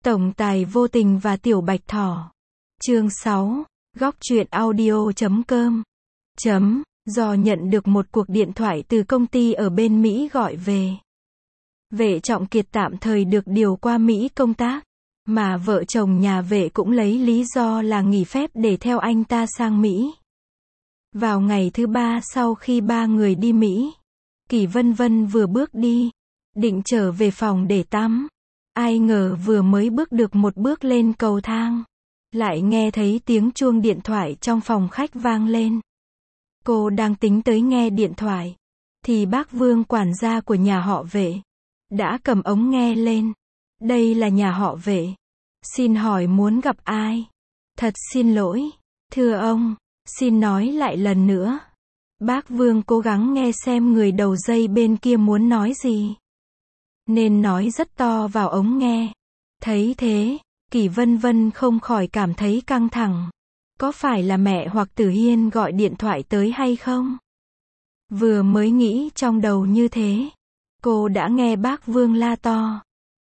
Tổng tài vô tình và tiểu bạch thỏ. Chương 6. Góc truyện audio.com. Do nhận được một cuộc điện thoại từ công ty ở bên Mỹ gọi về. Vệ Trọng Kiệt tạm thời được điều qua Mỹ công tác, mà vợ chồng nhà Vệ cũng lấy lý do là nghỉ phép để theo anh ta sang Mỹ. Vào ngày thứ 3 sau khi ba người đi Mỹ, Kỷ Vân Vân vừa bước đi, định trở về phòng để tắm. Ai ngờ vừa mới bước được một bước lên cầu thang, lại nghe thấy tiếng chuông điện thoại trong phòng khách vang lên. Cô đang tính tới nghe điện thoại, thì bác Vương quản gia của nhà họ Vệ đã cầm ống nghe lên. Đây là nhà họ Vệ. Xin hỏi muốn gặp ai? Thật xin lỗi, thưa ông, xin nói lại lần nữa. Bác Vương cố gắng nghe xem người đầu dây bên kia muốn nói gì, nên nói rất to vào ống nghe. Thấy thế, Kỷ Vân Vân không khỏi cảm thấy căng thẳng. Có phải là mẹ hoặc Tử Hiên gọi điện thoại tới hay không? Vừa mới nghĩ trong đầu như thế, cô đã nghe bác Vương la to.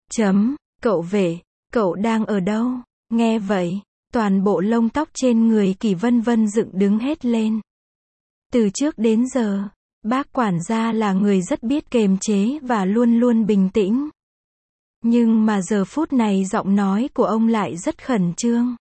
Cậu Vệ, cậu đang ở đâu? Nghe vậy, toàn bộ lông tóc trên người Kỷ Vân Vân dựng đứng hết lên. Từ trước đến giờ, bác quản gia là người rất biết kiềm chế và luôn luôn bình tĩnh. Nhưng mà giờ phút này giọng nói của ông lại rất khẩn trương.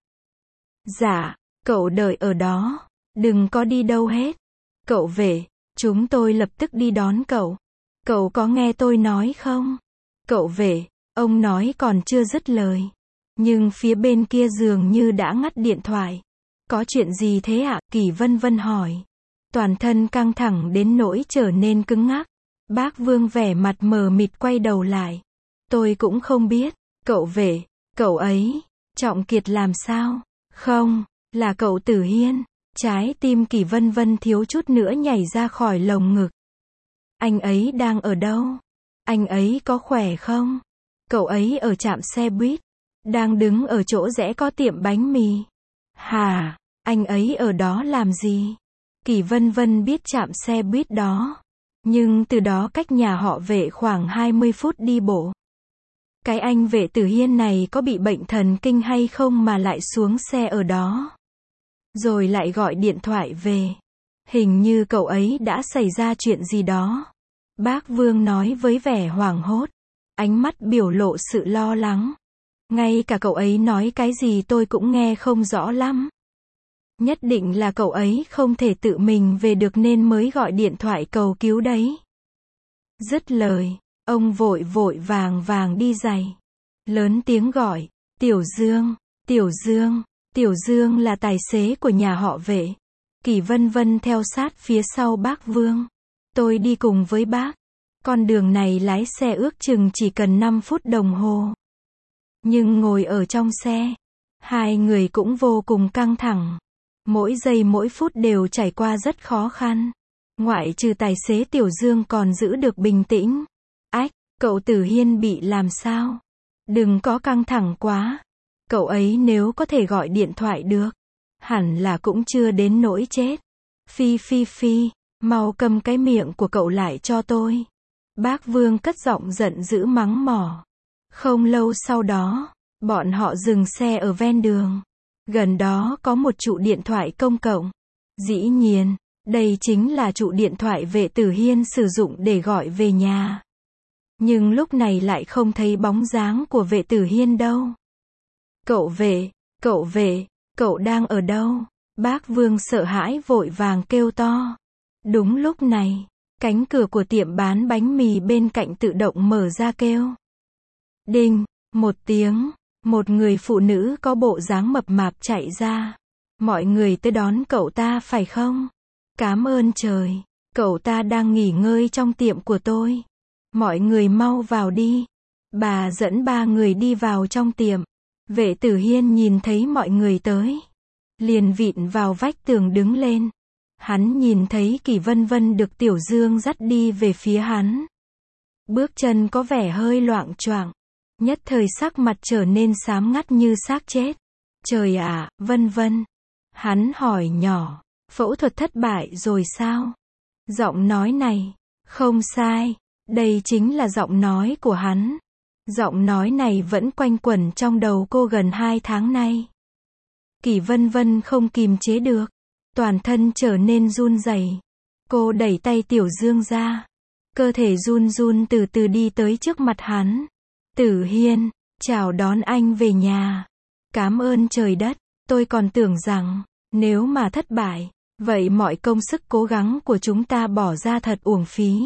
Dạ, cậu đợi ở đó, đừng có đi đâu hết. Cậu Vệ, chúng tôi lập tức đi đón cậu. Cậu có nghe tôi nói không? Cậu Vệ, ông nói còn chưa dứt lời, nhưng phía bên kia dường như đã ngắt điện thoại. Có chuyện gì thế ạ? Kỷ Vân Vân hỏi. Toàn thân căng thẳng đến nỗi trở nên cứng ngắc. Bác Vương vẻ mặt mờ mịt quay đầu lại. Tôi cũng không biết. Cậu Vệ, cậu ấy, Trọng Kiệt làm sao? Không, là cậu Tử Hiên. Trái tim Kỷ Vân Vân thiếu chút nữa nhảy ra khỏi lồng ngực. Anh ấy đang ở đâu? Anh ấy có khỏe không? Cậu ấy ở trạm xe buýt, đang đứng ở chỗ rẽ có tiệm bánh mì. Hả? Anh ấy ở đó làm gì? Kỷ Vân Vân biết trạm xe buýt đó, nhưng từ đó cách nhà họ Vệ khoảng 20 phút đi bộ. Cái anh Vệ Tử Hiên này có bị bệnh thần kinh hay không mà lại xuống xe ở đó, rồi lại gọi điện thoại về. Hình như cậu ấy đã xảy ra chuyện gì đó. Bác Vương nói với vẻ hoảng hốt, ánh mắt biểu lộ sự lo lắng. Ngay cả cậu ấy nói cái gì tôi cũng nghe không rõ lắm. Nhất định là cậu ấy không thể tự mình về được nên mới gọi điện thoại cầu cứu đấy. Dứt lời, ông vội vội vàng vàng đi giày, lớn tiếng gọi, Tiểu Dương, Tiểu Dương. Tiểu Dương là tài xế của nhà họ Vệ. Kỷ Vân Vân theo sát phía sau bác Vương. Tôi đi cùng với bác. Con đường này lái xe ước chừng chỉ cần 5 phút đồng hồ. Nhưng ngồi ở trong xe, hai người cũng vô cùng căng thẳng. Mỗi giây mỗi phút đều trải qua rất khó khăn. Ngoại trừ tài xế Tiểu Dương còn giữ được bình tĩnh. Ách, cậu Tử Hiên bị làm sao? Đừng có căng thẳng quá. Cậu ấy nếu có thể gọi điện thoại được, hẳn là cũng chưa đến nỗi chết. Phi, mau cầm cái miệng của cậu lại cho tôi. Bác Vương cất giọng giận dữ mắng mỏ. Không lâu sau đó, bọn họ dừng xe ở ven đường. Gần đó có một trụ điện thoại công cộng. Dĩ nhiên, đây chính là trụ điện thoại Vệ Tử Hiên sử dụng để gọi về nhà. Nhưng lúc này lại không thấy bóng dáng của Vệ Tử Hiên đâu. Cậu Vệ, cậu đang ở đâu? Bác Vương sợ hãi vội vàng kêu to. Đúng lúc này, cánh cửa của tiệm bán bánh mì bên cạnh tự động mở ra kêu. Đinh, một tiếng, một người phụ nữ có bộ dáng mập mạp chạy ra. Mọi người tới đón cậu ta phải không? Cám ơn trời, cậu ta đang nghỉ ngơi trong tiệm của tôi. Mọi người mau vào đi. Bà dẫn ba người đi vào trong tiệm. Vệ Tử Hiên nhìn thấy mọi người tới, liền vịn vào vách tường đứng lên. Hắn nhìn thấy Kỷ Vân Vân được Tiểu Dương dắt đi về phía hắn. Bước chân có vẻ hơi loạng choạng, nhất thời sắc mặt trở nên xám ngắt như xác chết. Trời ạ, Vân Vân. Hắn hỏi nhỏ, phẫu thuật thất bại rồi sao? Giọng nói này, không sai, đây chính là giọng nói của hắn. Giọng nói này vẫn quanh quẩn trong đầu cô gần 2 tháng nay. Kỷ Vân Vân không kìm chế được, toàn thân trở nên run rẩy. Cô đẩy tay Tiểu Dương ra, cơ thể run run từ từ đi tới trước mặt hắn. Tử Hiên, chào đón anh về nhà. Cảm ơn trời đất, tôi còn tưởng rằng, nếu mà thất bại, vậy mọi công sức cố gắng của chúng ta bỏ ra thật uổng phí.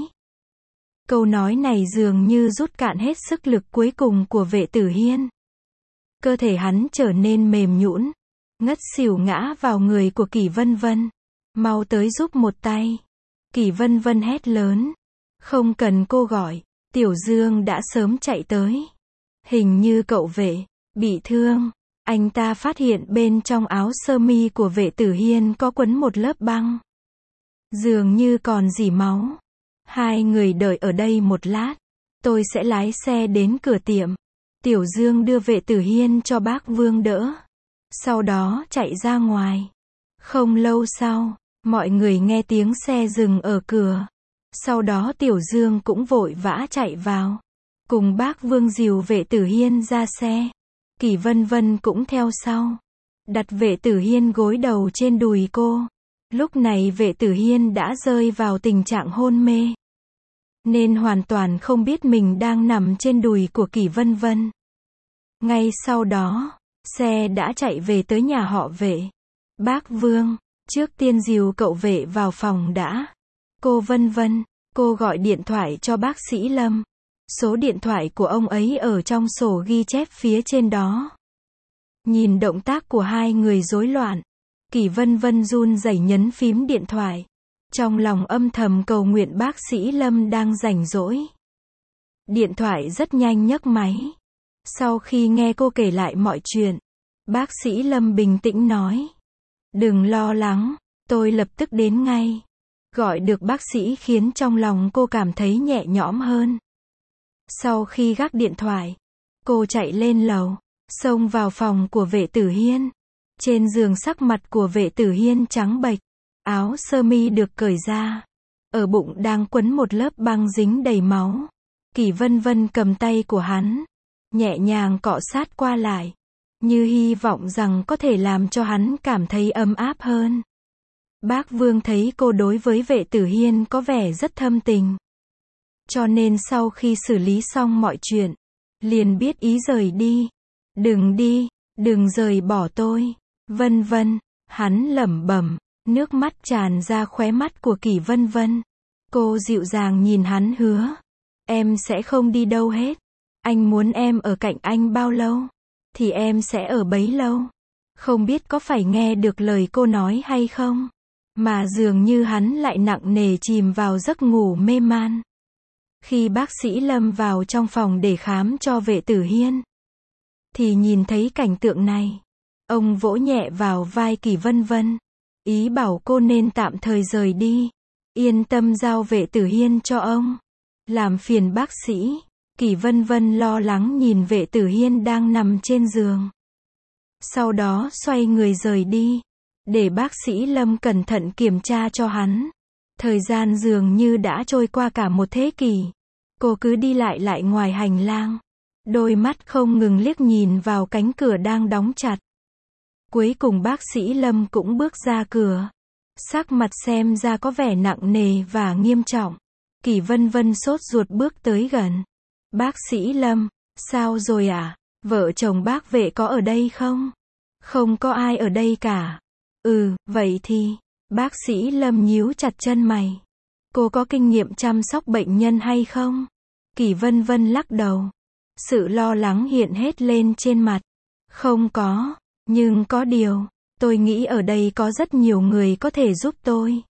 Câu nói này dường như rút cạn hết sức lực cuối cùng của Vệ Tử Hiên. Cơ thể hắn trở nên mềm nhũn, ngất xỉu ngã vào người của Kỷ Vân Vân. Mau tới giúp một tay. Kỷ Vân Vân hét lớn. Không cần cô gọi, Tiểu Dương đã sớm chạy tới. Hình như cậu Vệ bị thương. Anh ta phát hiện bên trong áo sơ mi của Vệ Tử Hiên có quấn một lớp băng. Dường như còn rỉ máu. Hai người đợi ở đây một lát. Tôi sẽ lái xe đến cửa tiệm. Tiểu Dương đưa Vệ Tử Hiên cho bác Vương đỡ. Sau đó chạy ra ngoài. Không lâu sau, mọi người nghe tiếng xe dừng ở cửa. Sau đó Tiểu Dương cũng vội vã chạy vào. Cùng bác Vương dìu Vệ Tử Hiên ra xe. Kỷ Vân Vân cũng theo sau. Đặt Vệ Tử Hiên gối đầu trên đùi cô. Lúc này Vệ Tử Hiên đã rơi vào tình trạng hôn mê. Nên hoàn toàn không biết mình đang nằm trên đùi của Kỷ Vân Vân. Ngay sau đó, xe đã chạy về tới nhà họ Vệ. Bác Vương, trước tiên dìu cậu Vệ vào phòng đã. Cô Vân Vân, cô gọi điện thoại cho bác sĩ Lâm. Số điện thoại của ông ấy ở trong sổ ghi chép phía trên đó. Nhìn động tác của hai người rối loạn, Kỷ Vân Vân run rẩy nhấn phím điện thoại. Trong lòng âm thầm cầu nguyện bác sĩ Lâm đang rảnh rỗi. Điện thoại rất nhanh nhấc máy. Sau khi nghe cô kể lại mọi chuyện, bác sĩ Lâm bình tĩnh nói. Đừng lo lắng, tôi lập tức đến ngay. Gọi được bác sĩ khiến trong lòng cô cảm thấy nhẹ nhõm hơn. Sau khi gác điện thoại, cô chạy lên lầu, xông vào phòng của Vệ Tử Hiên. Trên giường sắc mặt của Vệ Tử Hiên trắng bệch, áo sơ mi được cởi ra. Ở bụng đang quấn một lớp băng dính đầy máu. Kỷ Vân Vân cầm tay của hắn, nhẹ nhàng cọ sát qua lại, như hy vọng rằng có thể làm cho hắn cảm thấy ấm áp hơn. Bác Vương thấy cô đối với Vệ Tử Hiên có vẻ rất thâm tình. Cho nên sau khi xử lý xong mọi chuyện, liền biết ý rời đi. Đừng đi, đừng rời bỏ tôi. Vân Vân, hắn lẩm bẩm, nước mắt tràn ra khóe mắt của Kỷ Vân Vân. Cô dịu dàng nhìn hắn hứa. Em sẽ không đi đâu hết. Anh muốn em ở cạnh anh bao lâu, thì em sẽ ở bấy lâu. Không biết có phải nghe được lời cô nói hay không, mà dường như hắn lại nặng nề chìm vào giấc ngủ mê man. Khi bác sĩ Lâm vào trong phòng để khám cho Vệ Tử Hiên, thì nhìn thấy cảnh tượng này. Ông vỗ nhẹ vào vai Kỷ Vân Vân, ý bảo cô nên tạm thời rời đi. Yên tâm giao Vệ Tử Hiên cho ông. Làm phiền bác sĩ. Kỷ Vân Vân lo lắng nhìn Vệ Tử Hiên đang nằm trên giường. Sau đó xoay người rời đi, để bác sĩ Lâm cẩn thận kiểm tra cho hắn. Thời gian dường như đã trôi qua cả một thế kỷ. Cô cứ đi lại ngoài hành lang. Đôi mắt không ngừng liếc nhìn vào cánh cửa đang đóng chặt. Cuối cùng bác sĩ Lâm cũng bước ra cửa. Sắc mặt xem ra có vẻ nặng nề và nghiêm trọng. Kỷ Vân Vân sốt ruột bước tới gần. Bác sĩ Lâm, sao rồi ạ? Vợ chồng bác Vệ có ở đây không? Không có ai ở đây cả. Vậy thì, bác sĩ Lâm nhíu chặt chân mày. Cô có kinh nghiệm chăm sóc bệnh nhân hay không? Kỷ Vân Vân lắc đầu. Sự lo lắng hiện hết lên trên mặt. Không có, nhưng có điều, tôi nghĩ ở đây có rất nhiều người có thể giúp tôi.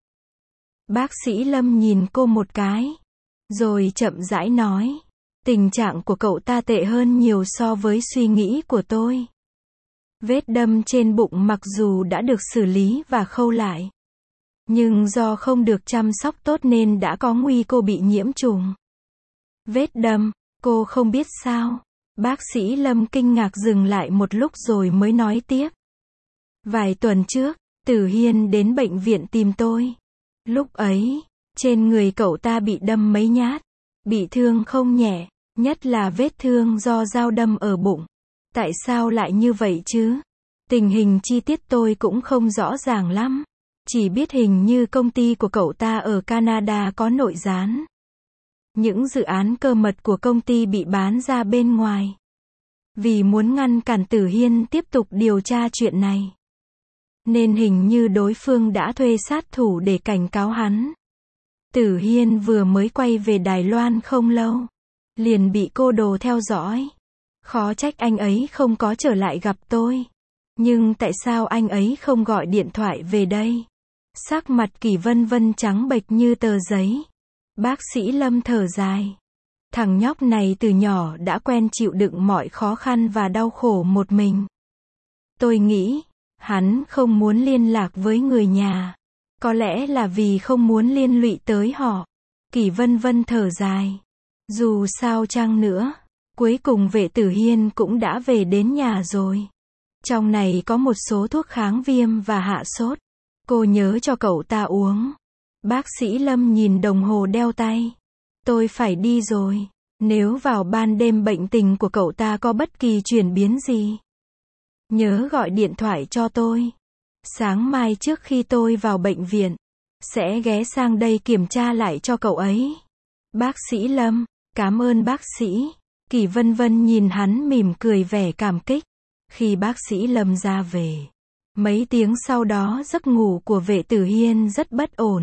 Bác sĩ Lâm nhìn cô một cái, rồi chậm rãi nói. Tình trạng của cậu ta tệ hơn nhiều so với suy nghĩ của tôi. Vết đâm trên bụng mặc dù đã được xử lý và khâu lại, nhưng do không được chăm sóc tốt nên đã có nguy cơ bị nhiễm trùng. Vết đâm, cô không biết sao? Bác sĩ Lâm kinh ngạc dừng lại một lúc rồi mới nói tiếp. Vài tuần trước, Tử Hiên đến bệnh viện tìm tôi. Lúc ấy, trên người cậu ta bị đâm mấy nhát, bị thương không nhẹ, Nhất là vết thương do dao đâm ở bụng. Tại sao lại như vậy chứ? Tình hình chi tiết tôi cũng không rõ ràng lắm. Chỉ biết hình như công ty của cậu ta ở Canada có nội gián. Những dự án cơ mật của công ty bị bán ra bên ngoài. Vì muốn ngăn cản Tử Hiên tiếp tục điều tra chuyện này, nên hình như đối phương đã thuê sát thủ để cảnh cáo hắn. Tử Hiên vừa mới quay về Đài Loan không lâu, liền bị cô đồ theo dõi. Khó trách anh ấy không có trở lại gặp tôi. Nhưng tại sao anh ấy không gọi điện thoại về đây? Sắc mặt Kỷ Vân Vân trắng bệch như tờ giấy. Bác sĩ Lâm thở dài. Thằng nhóc này từ nhỏ đã quen chịu đựng mọi khó khăn và đau khổ một mình. Tôi nghĩ, hắn không muốn liên lạc với người nhà. Có lẽ là vì không muốn liên lụy tới họ. Kỷ Vân Vân thở dài. Dù sao chăng nữa, cuối cùng Vệ Tử Hiên cũng đã về đến nhà rồi. Trong này có một số thuốc kháng viêm và hạ sốt. Cô nhớ cho cậu ta uống. Bác sĩ Lâm nhìn đồng hồ đeo tay. Tôi phải đi rồi. Nếu vào ban đêm bệnh tình của cậu ta có bất kỳ chuyển biến gì, nhớ gọi điện thoại cho tôi. Sáng mai trước khi tôi vào bệnh viện, sẽ ghé sang đây kiểm tra lại cho cậu ấy. Bác sĩ Lâm, cảm ơn bác sĩ. Kỷ Vân Vân nhìn hắn mỉm cười vẻ cảm kích. Khi bác sĩ Lâm ra về, mấy tiếng sau đó giấc ngủ của Vệ Tử Hiên rất bất ổn.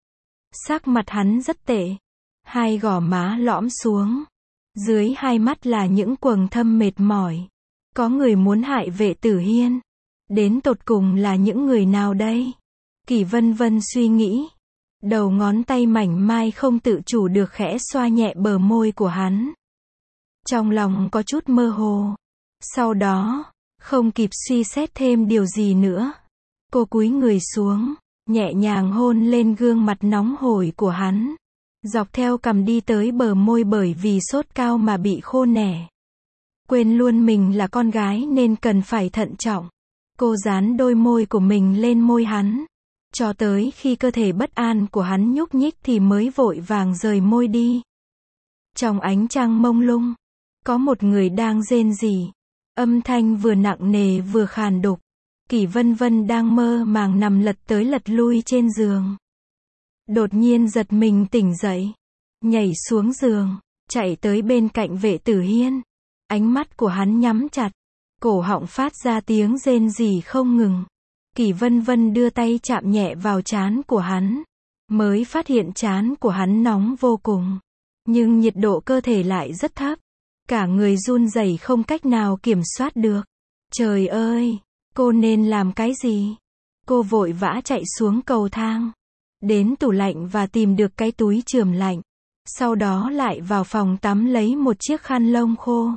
Sắc mặt hắn rất tệ. Hai gò má lõm xuống. Dưới hai mắt là những quầng thâm mệt mỏi. Có người muốn hại Vệ Tử Hiên. Đến tột cùng là những người nào đây? Kỷ Vân Vân suy nghĩ. Đầu ngón tay mảnh mai không tự chủ được khẽ xoa nhẹ bờ môi của hắn. Trong lòng có chút mơ hồ. Sau đó, không kịp suy xét thêm điều gì nữa, cô cúi người xuống, nhẹ nhàng hôn lên gương mặt nóng hổi của hắn. Dọc theo cằm đi tới bờ môi bởi vì sốt cao mà bị khô nẻ. Quên luôn mình là con gái nên cần phải thận trọng. Cô dán đôi môi của mình lên môi hắn. Cho tới khi cơ thể bất an của hắn nhúc nhích thì mới vội vàng rời môi đi. Trong ánh trăng mông lung, có một người đang rên rỉ. Âm thanh vừa nặng nề vừa khàn đục. Kỷ Vân Vân đang mơ màng nằm lật tới lật lui trên giường. Đột nhiên giật mình tỉnh dậy. Nhảy xuống giường, chạy tới bên cạnh Vệ Tử Hiên. Ánh mắt của hắn nhắm chặt. Cổ họng phát ra tiếng rên rỉ không ngừng. Kỷ Vân Vân đưa tay chạm nhẹ vào trán của hắn. Mới phát hiện trán của hắn nóng vô cùng. Nhưng nhiệt độ cơ thể lại rất thấp. Cả người run rẩy không cách nào kiểm soát được. Trời ơi, cô nên làm cái gì? Cô vội vã chạy xuống cầu thang. Đến tủ lạnh và tìm được cái túi chườm lạnh. Sau đó lại vào phòng tắm lấy một chiếc khăn lông khô.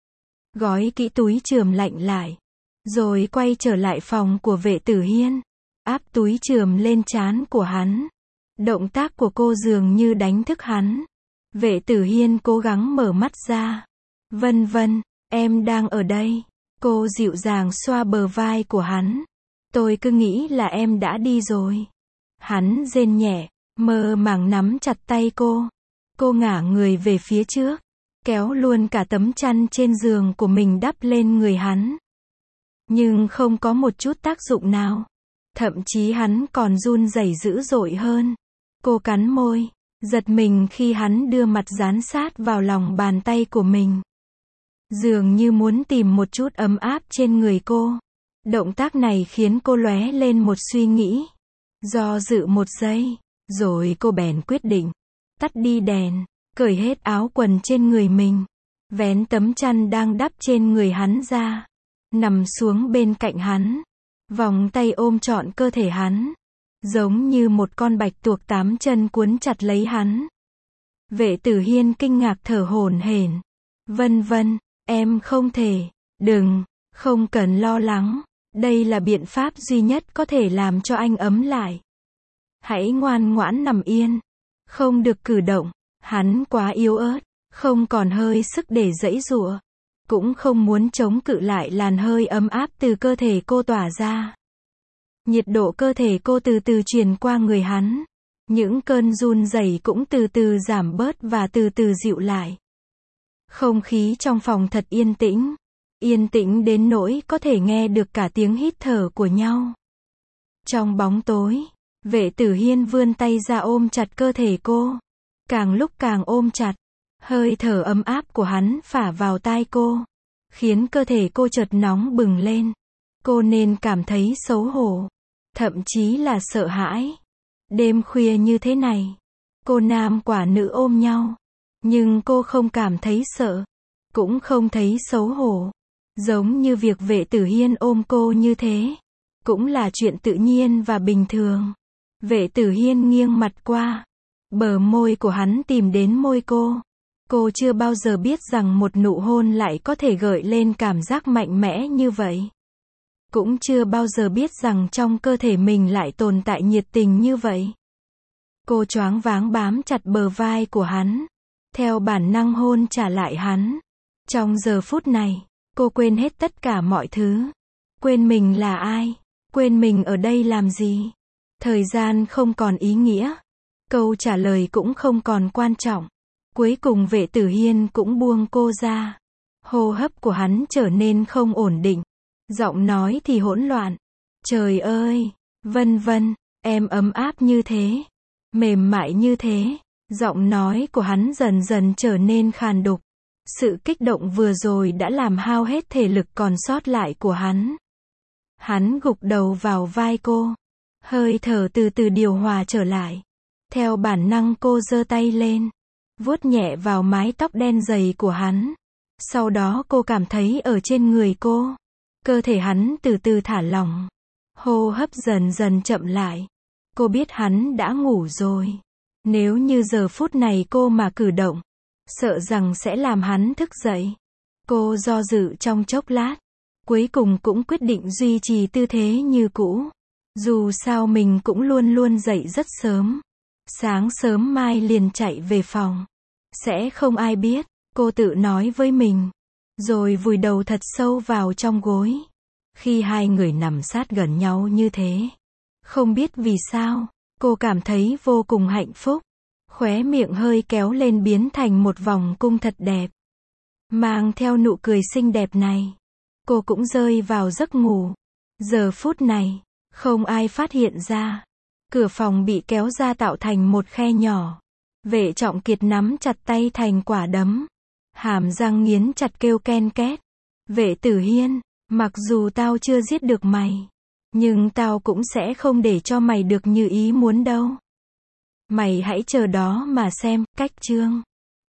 Gói kỹ túi chườm lạnh lại. Rồi quay trở lại phòng của Vệ Tử Hiên. Áp túi chườm lên trán của hắn. Động tác của cô dường như đánh thức hắn. Vệ Tử Hiên cố gắng mở mắt ra. Vân Vân, em đang ở đây. Cô dịu dàng xoa bờ vai của hắn. Tôi cứ nghĩ là em đã đi rồi. Hắn rên nhẹ, mơ màng nắm chặt tay cô. Cô ngả người về phía trước, kéo luôn cả tấm chăn trên giường của mình đắp lên người hắn. Nhưng không có một chút tác dụng nào. Thậm chí hắn còn run rẩy dữ dội hơn. Cô cắn môi, giật mình khi hắn đưa mặt dán sát vào lòng bàn tay của mình. Dường như muốn tìm một chút ấm áp trên người cô. Động tác này khiến cô lóe lên một suy nghĩ. Do dự một giây, rồi cô bèn quyết định. Tắt đi đèn, cởi hết áo quần trên người mình. Vén tấm chăn đang đắp trên người hắn ra. Nằm xuống bên cạnh hắn. Vòng tay ôm trọn cơ thể hắn. Giống như một con bạch tuộc 8 chân cuốn chặt lấy hắn. Vệ Tử Hiên kinh ngạc thở hổn hển. Vân Vân, em không thể. Đừng, không cần lo lắng. Đây là biện pháp duy nhất có thể làm cho anh ấm lại. Hãy ngoan ngoãn nằm yên. Không được cử động. Hắn quá yếu ớt. Không còn hơi sức để giãy giụa. Cũng không muốn chống cự lại làn hơi ấm áp từ cơ thể cô tỏa ra. Nhiệt độ cơ thể cô từ từ truyền qua người hắn. Những cơn run rẩy cũng từ từ giảm bớt và từ từ dịu lại. Không khí trong phòng thật yên tĩnh. Yên tĩnh đến nỗi có thể nghe được cả tiếng hít thở của nhau. Trong bóng tối, Vệ Tử Hiên vươn tay ra ôm chặt cơ thể cô. Càng lúc càng ôm chặt. Hơi thở ấm áp của hắn phả vào tai cô. Khiến cơ thể cô chợt nóng bừng lên. Cô nên cảm thấy xấu hổ. Thậm chí là sợ hãi. Đêm khuya như thế này. Cô nam quả nữ ôm nhau. Nhưng cô không cảm thấy sợ. Cũng không thấy xấu hổ. Giống như việc Vệ Tử Hiên ôm cô như thế. Cũng là chuyện tự nhiên và bình thường. Vệ Tử Hiên nghiêng mặt qua. Bờ môi của hắn tìm đến môi cô. Cô chưa bao giờ biết rằng một nụ hôn lại có thể gợi lên cảm giác mạnh mẽ như vậy. Cũng chưa bao giờ biết rằng trong cơ thể mình lại tồn tại nhiệt tình như vậy. Cô choáng váng bám chặt bờ vai của hắn. Theo bản năng hôn trả lại hắn. Trong giờ phút này, cô quên hết tất cả mọi thứ. Quên mình là ai. Quên mình ở đây làm gì. Thời gian không còn ý nghĩa. Câu trả lời cũng không còn quan trọng. Cuối cùng Vệ Tử Hiên cũng buông cô ra. Hô hấp của hắn trở nên không ổn định. Giọng nói thì hỗn loạn. Trời ơi, vân vân, em ấm áp như thế. Mềm mại như thế. Giọng nói của hắn dần dần trở nên khàn đục. Sự kích động vừa rồi đã làm hao hết thể lực còn sót lại của hắn. Hắn gục đầu vào vai cô. Hơi thở từ từ điều hòa trở lại. Theo bản năng cô giơ tay lên. Vuốt nhẹ vào mái tóc đen dày của hắn. Sau đó cô cảm thấy ở trên người cô. Cơ thể hắn từ từ thả lỏng. Hô hấp dần dần chậm lại. Cô biết hắn đã ngủ rồi. Nếu như giờ phút này cô mà cử động, sợ rằng sẽ làm hắn thức dậy. Cô do dự trong chốc lát. Cuối cùng cũng quyết định duy trì tư thế như cũ. Dù sao mình cũng luôn luôn dậy rất sớm. Sáng sớm mai liền chạy về phòng. Sẽ không ai biết, cô tự nói với mình. Rồi vùi đầu thật sâu vào trong gối. Khi hai người nằm sát gần nhau như thế. Không biết vì sao, cô cảm thấy vô cùng hạnh phúc. Khóe miệng hơi kéo lên biến thành một vòng cung thật đẹp. Mang theo nụ cười xinh đẹp này. Cô cũng rơi vào giấc ngủ. Giờ phút này, không ai phát hiện ra. Cửa phòng bị kéo ra tạo thành một khe nhỏ. Vệ Trọng Kiệt nắm chặt tay thành quả đấm. Hàm răng nghiến chặt kêu ken két. Vệ Tử Hiên, mặc dù tao chưa giết được mày. Nhưng tao cũng sẽ không để cho mày được như ý muốn đâu. Mày hãy chờ đó mà xem, cách chương.